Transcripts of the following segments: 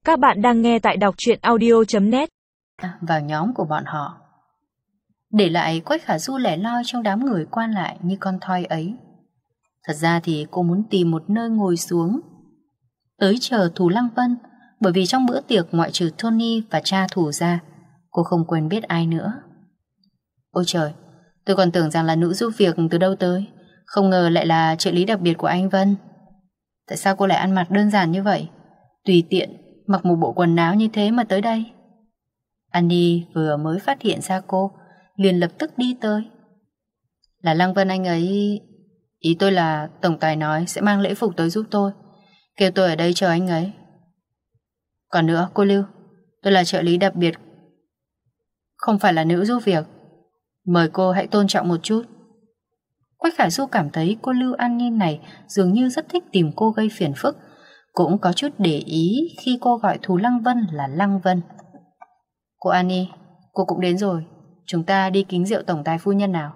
Các bạn đang nghe tại đọc truyện audio.net. Vào nhóm của bọn họ, để lại Quách Khả Du lẻ loi trong đám người quan lại như con thoi ấy. Thật ra thì cô muốn tìm một nơi ngồi xuống, tới chờ Thù Lăng Vân, bởi vì trong bữa tiệc ngoại trừ Tony và cha Thù ra, cô không quen biết ai nữa. Ôi trời, tôi còn tưởng rằng là nữ giúp việc từ đâu tới, không ngờ lại là trợ lý đặc biệt của anh Vân. Tại sao cô lại ăn mặc đơn giản như vậy, tùy tiện mặc một bộ quần áo như thế mà tới đây? Annie vừa mới phát hiện ra cô, liền lập tức đi tới. Là Lăng Vân anh ấy. Ý tôi là tổng tài nói sẽ mang lễ phục tới giúp tôi, kêu tôi ở đây chờ anh ấy. Còn nữa, cô Lưu, tôi là trợ lý đặc biệt, không phải là nữ giúp việc. Mời cô hãy tôn trọng một chút. Quách Khả Du cảm thấy cô Lưu An Nhiên này dường như rất thích tìm cô gây phiền phức, cũng có chút để ý khi cô gọi Thù Lăng Vân là Lăng Vân. Cô Annie, cô cũng đến rồi, chúng ta đi kính rượu tổng tài phu nhân nào.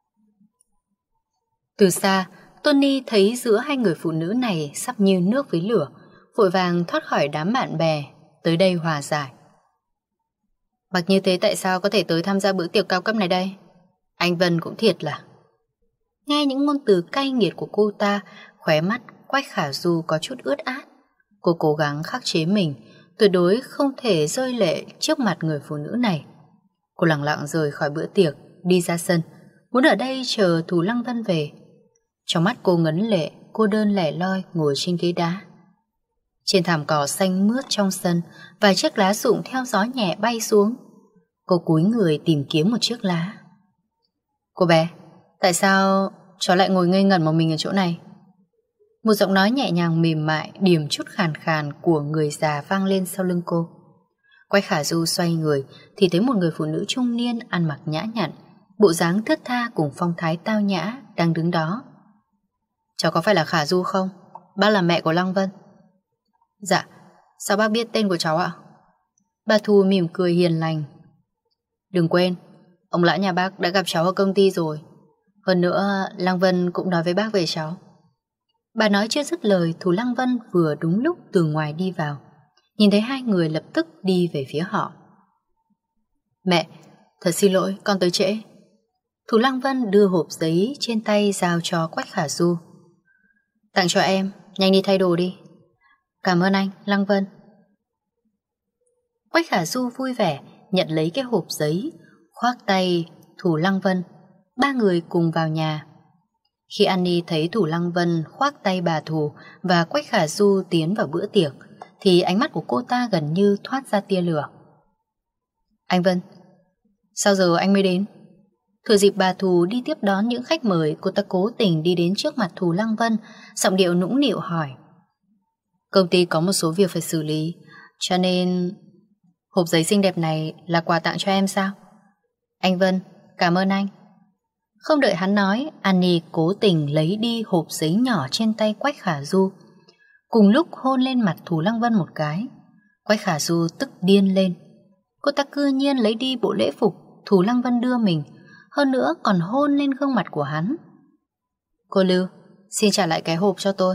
Từ xa, Tony thấy giữa hai người phụ nữ này sắp như nước với lửa, vội vàng thoát khỏi đám bạn bè, tới đây hòa giải. Mặc như thế tại sao có thể tới tham gia bữa tiệc cao cấp này đây? Anh Vân cũng thiệt là. Nghe những ngôn từ cay nghiệt của cô ta, khóe mắt Quách Khả Du có chút ướt át. Cô cố gắng khắc chế mình, tuyệt đối không thể rơi lệ trước mặt người phụ nữ này. Cô lặng lặng rời khỏi bữa tiệc, đi ra sân, muốn ở đây chờ Thù Lăng Vân về. Trong mắt cô ngấn lệ, cô đơn lẻ loi ngồi trên ghế đá. Trên thảm cỏ xanh mướt trong sân, vài chiếc lá rụng theo gió nhẹ bay xuống. Cô cúi người tìm kiếm một chiếc lá. Cô bé, tại sao cháu lại ngồi ngây ngẩn một mình ở chỗ này? Một giọng nói nhẹ nhàng mềm mại, điểm chút khàn khàn của người già vang lên sau lưng cô. Quách Khả Du xoay người thì thấy một người phụ nữ trung niên ăn mặc nhã nhặn, bộ dáng thướt tha cùng phong thái tao nhã đang đứng đó. Cháu có phải là Khả Du không? Bác là mẹ của Lăng Vân. Dạ, sao bác biết tên của cháu ạ? Bà Thu mỉm cười hiền lành. Đừng quên, ông lão nhà bác đã gặp cháu ở công ty rồi. Hơn nữa, Lăng Vân cũng nói với bác về cháu. Bà nói chưa dứt lời, Thù Lăng Vân vừa đúng lúc từ ngoài đi vào. Nhìn thấy hai người lập tức đi về phía họ. Mẹ, thật xin lỗi, con tới trễ. Thù Lăng Vân đưa hộp giấy trên tay giao cho Quách Khả Du. Tặng cho em, nhanh đi thay đồ đi. Cảm ơn anh, Lăng Vân. Quách Khả Du vui vẻ nhận lấy cái hộp giấy, khoác tay Thù Lăng Vân. Ba người cùng vào nhà. Khi Annie thấy Thù Lăng Vân khoác tay bà Thù và Quách Khả Du tiến vào bữa tiệc, thì ánh mắt của cô ta gần như thoát ra tia lửa. Anh Vân, sao giờ anh mới đến? Thừa dịp bà Thù đi tiếp đón những khách mời, cô ta cố tình đi đến trước mặt Thù Lăng Vân, giọng điệu nũng nịu hỏi. Công ty có một số việc phải xử lý, cho nên hộp giấy xinh đẹp này là quà tặng cho em sao? Anh Vân, cảm ơn anh. Không đợi hắn nói, Annie cố tình lấy đi hộp giấy nhỏ trên tay Quách Khả Du, cùng lúc hôn lên mặt Thù Lăng Vân một cái. Quách Khả Du tức điên lên. Cô ta cư nhiên lấy đi bộ lễ phục Thù Lăng Vân đưa mình, hơn nữa còn hôn lên gương mặt của hắn. Cô Lưu, xin trả lại cái hộp cho tôi.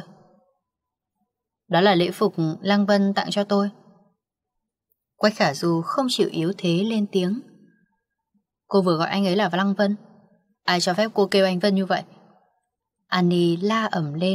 Đó là lễ phục Lăng Vân tặng cho tôi. Quách Khả Du không chịu yếu thế lên tiếng. Cô vừa gọi anh ấy là Lăng Vân, ai cho phép cô kêu anh Vân như vậy? Annie la ẩm lên.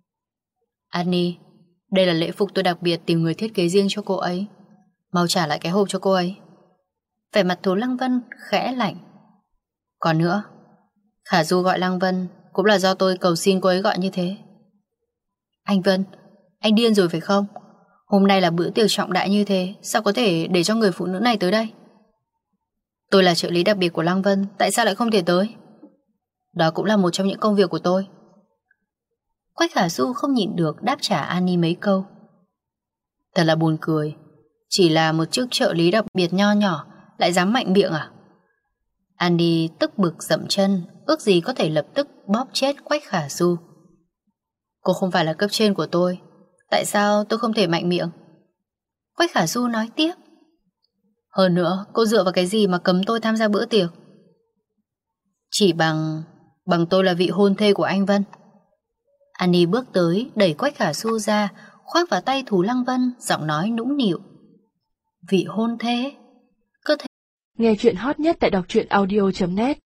Annie, đây là lễ phục tôi đặc biệt tìm người thiết kế riêng cho cô ấy. Mau trả lại cái hộp cho cô ấy. Vẻ mặt Thù Lăng Vân khẽ lạnh. Còn nữa, Khả Du gọi Lăng Vân cũng là do tôi cầu xin cô ấy gọi như thế. Anh Vân, anh điên rồi phải không? Hôm nay là bữa tiệc trọng đại như thế, sao có thể để cho người phụ nữ này tới đây? Tôi là trợ lý đặc biệt của Lăng Vân, tại sao lại không thể tới? Đó cũng là một trong những công việc của tôi. Quách Khả Du không nhịn được đáp trả Annie mấy câu. Thật là buồn cười, chỉ là một chức trợ lý đặc biệt nho nhỏ lại dám mạnh miệng à? Annie tức bực dậm chân, ước gì có thể lập tức bóp chết Quách Khả Du. Cô không phải là cấp trên của tôi, tại sao tôi không thể mạnh miệng? Quách Khả Du nói tiếp. Hơn nữa, cô dựa vào cái gì mà cấm tôi tham gia bữa tiệc? Chỉ bằng tôi là vị hôn thê của anh Vân. Annie bước tới, đẩy Quách Khả Du ra, khoác vào tay Thù Lăng Vân, giọng nói nũng nịu. vị hôn thê. Nghe chuyện hot nhất tại đọc truyện audio.net